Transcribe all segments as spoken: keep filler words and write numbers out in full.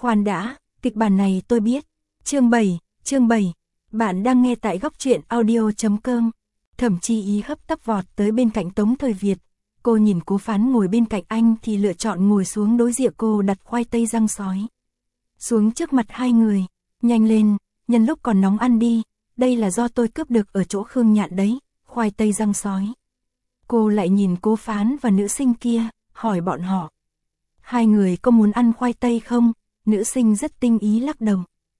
Khoan đã, kịch bản này tôi biết. Chương bảy, chương bảy. Bạn đang nghe tại góc truyện audio chấm com. Thẩm Chi Ý hấp tấp vọt tới bên cạnh Tống Thời Việt. Cô nhìn Cố Phán ngồi bên cạnh anh thì lựa chọn ngồi xuống đối diện cô, đặt khoai tây rang sói xuống trước mặt hai người. Nhanh lên, nhân lúc còn nóng ăn đi, đây là do tôi cướp được ở chỗ Khương Nhạn đấy, khoai tây rang sói. Cô lại nhìn Cố Phán và nữ sinh kia, hỏi bọn họ. Hai người có muốn ăn khoai tây không? Nữ sinh rất tinh ý lắc đầu.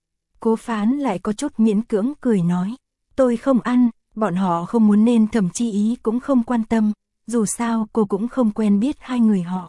Cố Phán lại có chút miễn cưỡng cười nói. Tôi không ăn, bọn họ không muốn nên Thẩm Chi Ý cũng không quan tâm, dù sao cô cũng không quen biết hai người họ.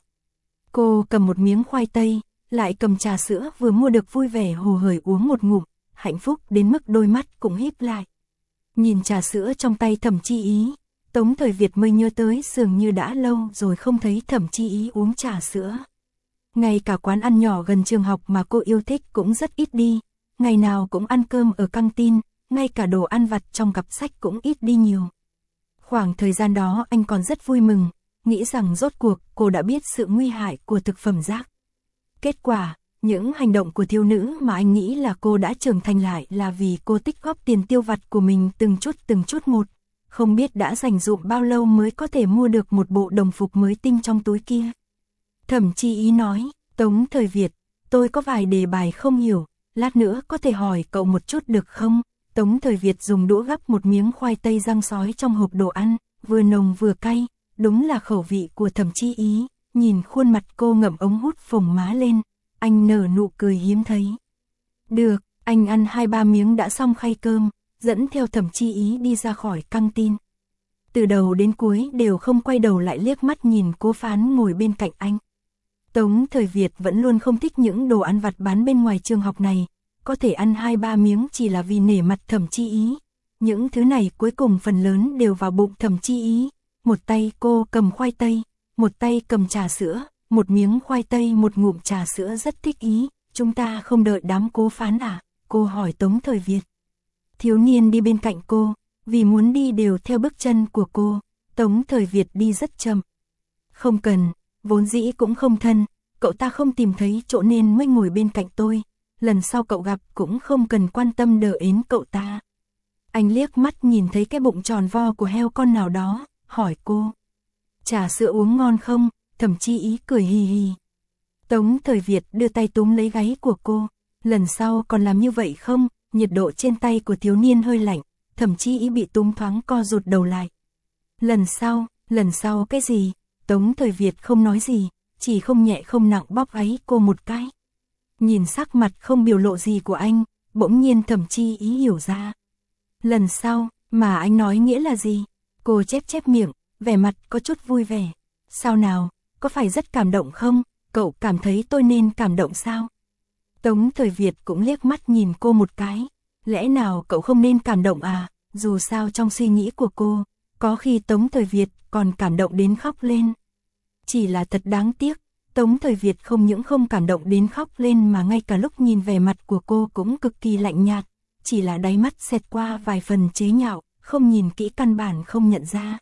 Cô cầm một miếng khoai tây, lại cầm trà sữa vừa mua được vui vẻ hồ hởi uống một ngụm, hạnh phúc đến mức đôi mắt cũng híp lại. Nhìn trà sữa trong tay Thẩm Chi Ý, Tống Thời Việt mới nhớ tới dường như đã lâu rồi không thấy Thẩm Chi Ý uống trà sữa. Ngay cả quán ăn nhỏ gần trường học mà cô yêu thích cũng rất ít đi, ngày nào cũng ăn cơm ở căng tin, ngay cả đồ ăn vặt trong cặp sách cũng ít đi nhiều. Khoảng thời gian đó anh còn rất vui mừng, nghĩ rằng rốt cuộc cô đã biết sự nguy hại của thực phẩm rác. Kết quả, những hành động của thiếu nữ mà anh nghĩ là cô đã trưởng thành lại là vì cô tích góp tiền tiêu vặt của mình từng chút từng chút một, không biết đã dành dụm bao lâu mới có thể mua được một bộ đồng phục mới tinh trong túi kia. Thẩm Chi Ý nói, Tống Thời Việt, tôi có vài đề bài không hiểu, lát nữa có thể hỏi cậu một chút được không? Tống Thời Việt dùng đũa gắp một miếng khoai tây rang sói trong hộp đồ ăn, vừa nồng vừa cay, đúng là khẩu vị của Thẩm Chi Ý. Nhìn khuôn mặt cô ngậm ống hút phồng má lên, anh nở nụ cười hiếm thấy. Được, anh ăn hai ba miếng đã xong khay cơm, dẫn theo Thẩm Chi Ý đi ra khỏi căng tin. Từ đầu đến cuối đều không quay đầu lại liếc mắt nhìn Cố Phán ngồi bên cạnh anh. Tống Thời Việt vẫn luôn không thích những đồ ăn vặt bán bên ngoài trường học này, có thể ăn hai ba miếng chỉ là vì nể mặt Thẩm Chi Ý. Những thứ này cuối cùng phần lớn đều vào bụng Thẩm Chi Ý. Một tay cô cầm khoai tây, một tay cầm trà sữa, một miếng khoai tây một ngụm trà sữa rất thích ý. Chúng ta không đợi đám Cố Phán à? Cô hỏi Tống Thời Việt. Thiếu niên đi bên cạnh cô, vì muốn đi đều theo bước chân của cô. Tống Thời Việt đi rất chậm. Không cần, vốn dĩ cũng không thân, cậu ta không tìm thấy chỗ nên mới ngồi bên cạnh tôi. Lần sau cậu gặp cũng không cần quan tâm đỡ ến cậu ta. Anh liếc mắt nhìn thấy cái bụng tròn vo của heo con nào đó, hỏi cô. Trà sữa uống ngon không? Thẩm Chi Ý cười hì hì. Tống Thời Việt đưa tay túm lấy gáy của cô. Lần sau còn làm như vậy không? Nhiệt độ trên tay của thiếu niên hơi lạnh, Thẩm Chi Ý bị túm thoáng co rụt đầu lại. Lần sau, lần sau cái gì? Tống Thời Việt không nói gì, chỉ không nhẹ không nặng bóp gáy cô một cái. Nhìn sắc mặt không biểu lộ gì của anh, bỗng nhiên Thẩm Chi Ý hiểu ra. Lần sau, mà anh nói nghĩa là gì? Cô chép chép miệng, vẻ mặt có chút vui vẻ. Sao nào, có phải rất cảm động không? Cậu cảm thấy tôi nên cảm động sao? Tống Thời Việt cũng liếc mắt nhìn cô một cái. Lẽ nào cậu không nên cảm động à? Dù sao trong suy nghĩ của cô, có khi Tống Thời Việt còn cảm động đến khóc lên. Chỉ là thật đáng tiếc, Tống Thời Việt không những không cảm động đến khóc lên mà ngay cả lúc nhìn vẻ mặt của cô cũng cực kỳ lạnh nhạt, chỉ là đáy mắt xẹt qua vài phần chế nhạo, không nhìn kỹ căn bản không nhận ra.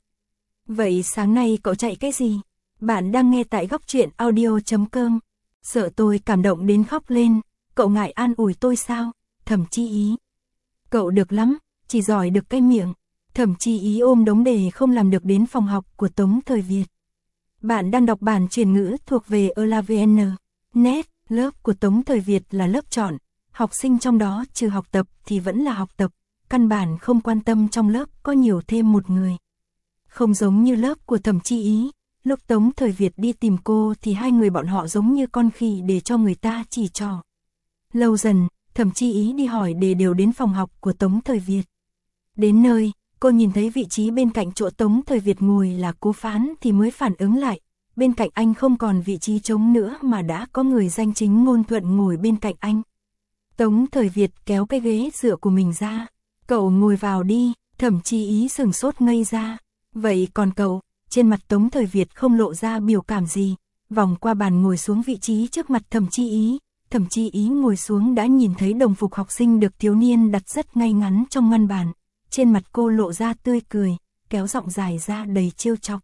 Vậy sáng nay cậu chạy cái gì? Bạn đang nghe tại góc truyện audio chấm com. Sợ tôi cảm động đến khóc lên, cậu ngại an ủi tôi sao? Thẩm Chi Ý. Cậu được lắm, chỉ giỏi được cái miệng. Thẩm Chi Ý ôm đống đề không làm được đến phòng học của Tống Thời Việt. Bạn đang đọc bản truyền ngữ thuộc về Elavn. Net, lớp của Tống Thời Việt là lớp chọn, học sinh trong đó trừ học tập thì vẫn là học tập, căn bản không quan tâm trong lớp có nhiều thêm một người. Không giống như lớp của Thẩm Chi Ý, lúc Tống Thời Việt đi tìm cô thì hai người bọn họ giống như con khỉ để cho người ta chỉ trò. Lâu dần, Thẩm Chi Ý đi hỏi đề đều đến phòng học của Tống Thời Việt. Đến nơi, cô nhìn thấy vị trí bên cạnh chỗ Tống Thời Việt ngồi là Cố Phán thì mới phản ứng lại. Bên cạnh anh không còn vị trí trống nữa mà đã có người danh chính ngôn thuận ngồi bên cạnh anh. Tống Thời Việt kéo cái ghế dựa của mình ra. Cậu ngồi vào đi. Thẩm Chi Ý sừng sốt ngây ra. Vậy còn cậu? Trên mặt Tống Thời Việt không lộ ra biểu cảm gì. Vòng qua bàn ngồi xuống vị trí trước mặt Thẩm Chi Ý. Thẩm Chi Ý ngồi xuống đã nhìn thấy đồng phục học sinh được thiếu niên đặt rất ngay ngắn trong ngăn bàn. Trên mặt cô lộ ra tươi cười, kéo giọng dài ra đầy trêu chọc.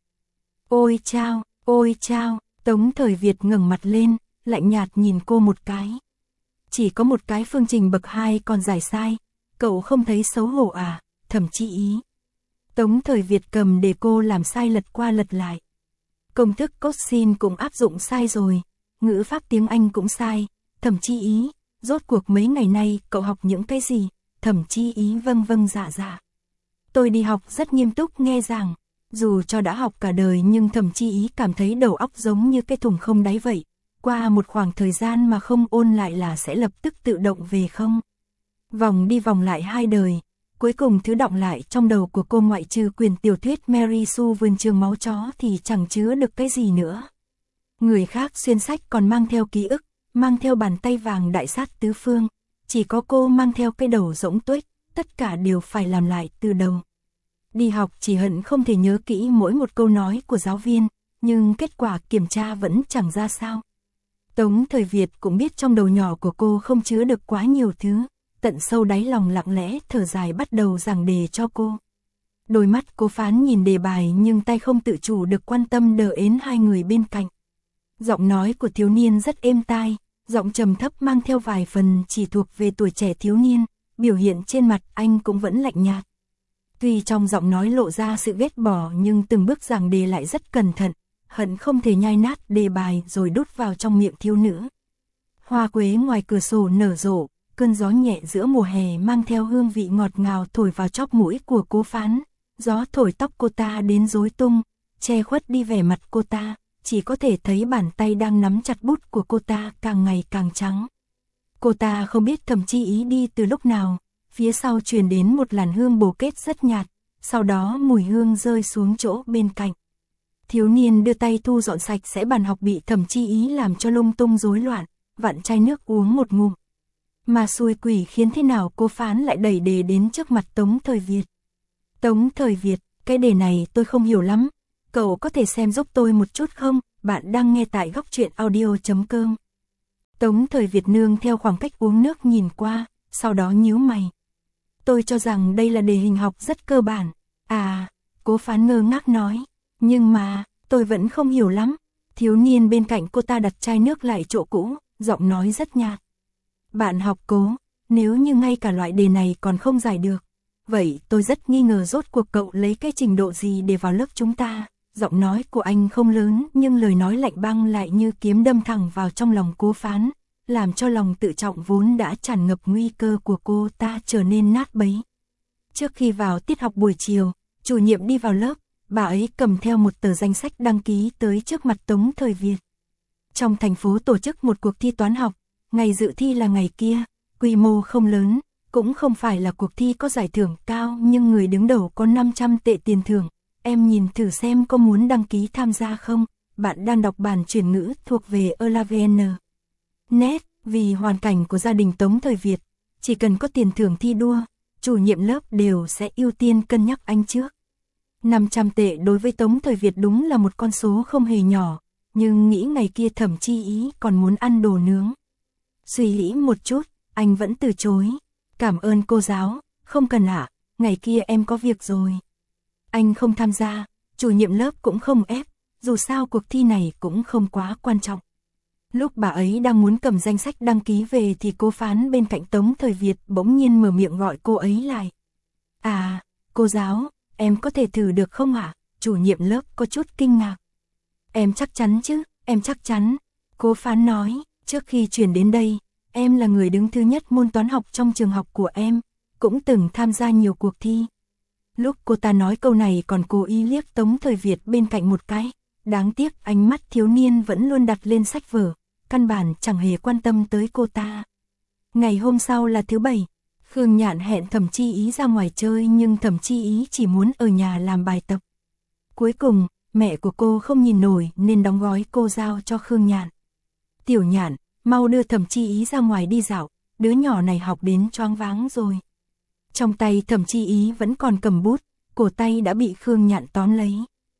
Ôi chao, ôi chao, Tống Thời Việt ngẩng mặt lên, lạnh nhạt nhìn cô một cái. Chỉ có một cái phương trình bậc hai còn giải sai, cậu không thấy xấu hổ à, Thẩm Chi Ý. Tống Thời Việt cầm để cô làm sai lật qua lật lại. Công thức cosine cũng áp dụng sai rồi, ngữ pháp tiếng Anh cũng sai, Thẩm Chi Ý, rốt cuộc mấy ngày nay cậu học những cái gì, Thẩm Chi Ý vâng vâng dạ dạ. Tôi đi học rất nghiêm túc nghe giảng, dù cho đã học cả đời nhưng Thẩm Chi Ý cảm thấy đầu óc giống như cái thùng không đáy vậy, qua một khoảng thời gian mà không ôn lại là sẽ lập tức tự động về không. Vòng đi vòng lại hai đời, cuối cùng thứ đọng lại trong đầu của cô ngoại trừ quyển tiểu thuyết Mary Sue vườn trường máu chó thì chẳng chứa được cái gì nữa. Người khác xuyên sách còn mang theo ký ức, mang theo bàn tay vàng đại sát tứ phương, chỉ có cô mang theo cái đầu rỗng tuếch, tất cả đều phải làm lại từ đầu. Đi học chỉ hận không thể nhớ kỹ mỗi một câu nói của giáo viên, nhưng kết quả kiểm tra vẫn chẳng ra sao. Tống Thời Việt cũng biết trong đầu nhỏ của cô không chứa được quá nhiều thứ, tận sâu đáy lòng lặng lẽ thở dài bắt đầu giảng đề cho cô. Đôi mắt Cố Phán nhìn đề bài nhưng tay không tự chủ được quan tâm đờ ến hai người bên cạnh. Giọng nói của thiếu niên rất êm tai, giọng trầm thấp mang theo vài phần chỉ thuộc về tuổi trẻ thiếu niên, biểu hiện trên mặt anh cũng vẫn lạnh nhạt. Tuy trong giọng nói lộ ra sự ghét bỏ nhưng từng bước giảng đề lại rất cẩn thận, hận không thể nhai nát đề bài rồi đút vào trong miệng thiếu nữ. Hoa quế ngoài cửa sổ nở rộ, cơn gió nhẹ giữa mùa hè mang theo hương vị ngọt ngào thổi vào chóp mũi của Cố Phán, gió thổi tóc cô ta đến rối tung, che khuất đi vẻ mặt cô ta, chỉ có thể thấy bàn tay đang nắm chặt bút của cô ta càng ngày càng trắng. Cô ta không biết Thẩm Chi Ý đi từ lúc nào, phía sau truyền đến một làn hương bồ kết rất nhạt, sau đó mùi hương rơi xuống chỗ bên cạnh. Thiếu niên đưa tay thu dọn sạch sẽ bàn học bị Thẩm Chi Ý làm cho lung tung rối loạn, vặn chai nước uống một ngụm. Mà xui quỷ khiến thế nào Cố Phán lại đẩy đề đến trước mặt Tống Thời Việt. Tống Thời Việt, cái đề này tôi không hiểu lắm, cậu có thể xem giúp tôi một chút không? Bạn đang nghe tại góc truyện audio chấm com. Tống Thời Việt nương theo khoảng cách uống nước nhìn qua, sau đó nhíu mày. Tôi cho rằng đây là đề hình học rất cơ bản. À, Cố Phán ngơ ngác nói, nhưng mà, tôi vẫn không hiểu lắm. Thiếu niên bên cạnh cô ta đặt chai nước lại chỗ cũ, giọng nói rất nhạt. Bạn học Cố, nếu như ngay cả loại đề này còn không giải được, vậy tôi rất nghi ngờ rốt cuộc cậu lấy cái trình độ gì để vào lớp chúng ta. Giọng nói của anh không lớn nhưng lời nói lạnh băng lại như kiếm đâm thẳng vào trong lòng Cố Phán, làm cho lòng tự trọng vốn đã tràn ngập nguy cơ của cô ta trở nên nát bấy. Trước khi vào tiết học buổi chiều, chủ nhiệm đi vào lớp, bà ấy cầm theo một tờ danh sách đăng ký tới trước mặt Tống Thời Việt. Trong thành phố tổ chức một cuộc thi toán học, ngày dự thi là ngày kia, quy mô không lớn, cũng không phải là cuộc thi có giải thưởng cao nhưng người đứng đầu có năm trăm tệ tiền thưởng. Em nhìn thử xem có muốn đăng ký tham gia không? Bạn đang đọc bản chuyển ngữ thuộc về Elavn. Net, vì hoàn cảnh của gia đình Tống Thời Việt, chỉ cần có tiền thưởng thi đua, chủ nhiệm lớp đều sẽ ưu tiên cân nhắc anh trước. năm trăm tệ đối với Tống Thời Việt đúng là một con số không hề nhỏ, nhưng nghĩ ngày kia Thẩm Chi Ý còn muốn ăn đồ nướng. Suy nghĩ một chút, anh vẫn từ chối. Cảm ơn cô giáo, không cần ạ, ngày kia em có việc rồi. Anh không tham gia, chủ nhiệm lớp cũng không ép, dù sao cuộc thi này cũng không quá quan trọng. Lúc bà ấy đang muốn cầm danh sách đăng ký về thì Cố Phán bên cạnh Tống Thời Việt bỗng nhiên mở miệng gọi cô ấy lại. À, cô giáo, em có thể thử được không ạ? Chủ nhiệm lớp có chút kinh ngạc. Em chắc chắn chứ, em chắc chắn. Cố Phán nói, trước khi chuyển đến đây, em là người đứng thứ nhất môn toán học trong trường học của em, cũng từng tham gia nhiều cuộc thi. Lúc cô ta nói câu này còn cố ý liếc Tống Thời Việt bên cạnh một cái, đáng tiếc ánh mắt thiếu niên vẫn luôn đặt lên sách vở, căn bản chẳng hề quan tâm tới cô ta. Ngày hôm sau là thứ bảy, Khương Nhạn hẹn Thẩm Chi Ý ra ngoài chơi nhưng Thẩm Chi Ý chỉ muốn ở nhà làm bài tập. Cuối cùng, mẹ của cô không nhìn nổi nên đóng gói cô giao cho Khương Nhạn. Tiểu Nhạn, mau đưa Thẩm Chi Ý ra ngoài đi dạo, đứa nhỏ này học đến choáng váng rồi. Trong tay Thẩm Chi Ý vẫn còn cầm bút, cổ tay đã bị Khương Nhạn tóm lấy.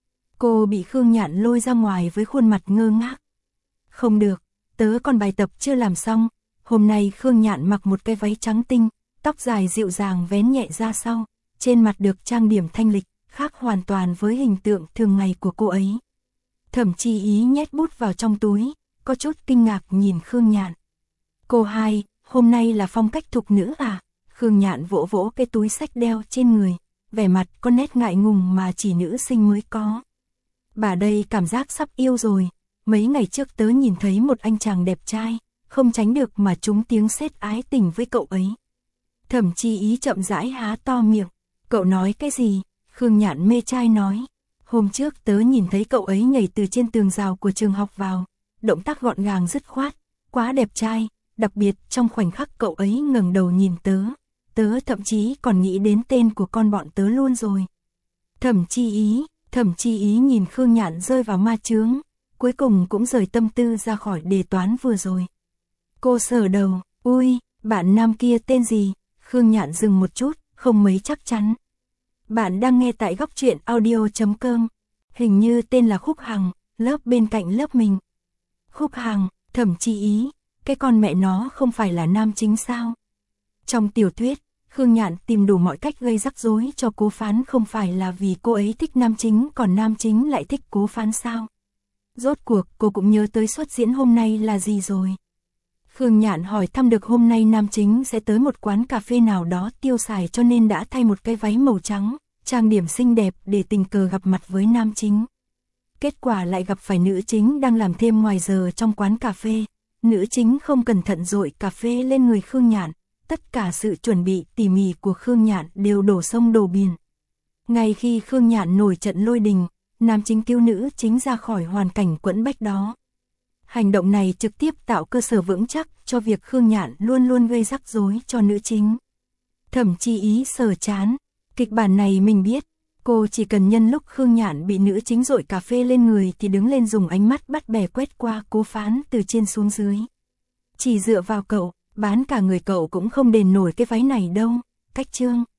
Cô bị Khương Nhạn lôi ra ngoài với khuôn mặt ngơ ngác. Không được, tớ còn bài tập chưa làm xong. Hôm nay Khương Nhạn mặc một cái váy trắng tinh, tóc dài dịu dàng vén nhẹ ra sau, trên mặt được trang điểm thanh lịch, khác hoàn toàn với hình tượng thường ngày của cô ấy. Thẩm Chi Ý nhét bút vào trong túi, có chút kinh ngạc nhìn Khương Nhạn. Cô hai, hôm nay là phong cách thục nữ à? Khương Nhạn vỗ vỗ cái túi xách đeo trên người, vẻ mặt có nét ngại ngùng mà chỉ nữ sinh mới có. Bà đây cảm giác sắp yêu rồi, mấy ngày trước tớ nhìn thấy một anh chàng đẹp trai, không tránh được mà trúng tiếng sét ái tình với cậu ấy. Thẩm Chi Ý chậm rãi há to miệng, cậu nói cái gì? Khương Nhạn mê trai nói, hôm trước tớ nhìn thấy cậu ấy nhảy từ trên tường rào của trường học vào, động tác gọn gàng dứt khoát, quá đẹp trai, đặc biệt trong khoảnh khắc cậu ấy ngẩng đầu nhìn tớ, tớ thậm chí còn nghĩ đến tên của con bọn tớ luôn rồi. Thẩm Chi Ý, Thẩm Chi Ý nhìn Khương Nhạn rơi vào ma chướng, cuối cùng cũng rời tâm tư ra khỏi đề toán vừa rồi. Cô sờ đầu, ui, bạn nam kia tên gì? Khương Nhạn dừng một chút, không mấy chắc chắn. Bạn đang nghe tại góc truyện audio chấm com, hình như tên là Khúc Hằng, lớp bên cạnh lớp mình. Khúc Hằng, Thẩm Chi Ý, cái con mẹ nó không phải là nam chính sao? Trong tiểu thuyết, Khương Nhạn tìm đủ mọi cách gây rắc rối cho Cố Phán, không phải là vì cô ấy thích nam chính còn nam chính lại thích Cố Phán sao? Rốt cuộc cô cũng nhớ tới suất diễn hôm nay là gì rồi. Khương Nhạn hỏi thăm được hôm nay nam chính sẽ tới một quán cà phê nào đó tiêu xài, cho nên đã thay một cái váy màu trắng, trang điểm xinh đẹp để tình cờ gặp mặt với nam chính. Kết quả lại gặp phải nữ chính đang làm thêm ngoài giờ trong quán cà phê. Nữ chính không cẩn thận dội cà phê lên người Khương Nhạn, tất cả sự chuẩn bị tỉ mỉ của Khương Nhạn đều đổ sông đổ biển. Ngay khi Khương Nhạn nổi trận lôi đình, nam chính cứu nữ chính ra khỏi hoàn cảnh quẫn bách đó. Hành động này trực tiếp tạo cơ sở vững chắc cho việc Khương Nhạn luôn luôn gây rắc rối cho nữ chính. Thẩm Chi Ý sờ chán, kịch bản này mình biết, cô chỉ cần nhân lúc Khương Nhạn bị nữ chính dội cà phê lên người thì đứng lên dùng ánh mắt bắt bẻ quét qua Cố Phán từ trên xuống dưới. Chỉ dựa vào cậu, bán cả người cậu cũng không đền nổi cái váy này đâu, cách chương.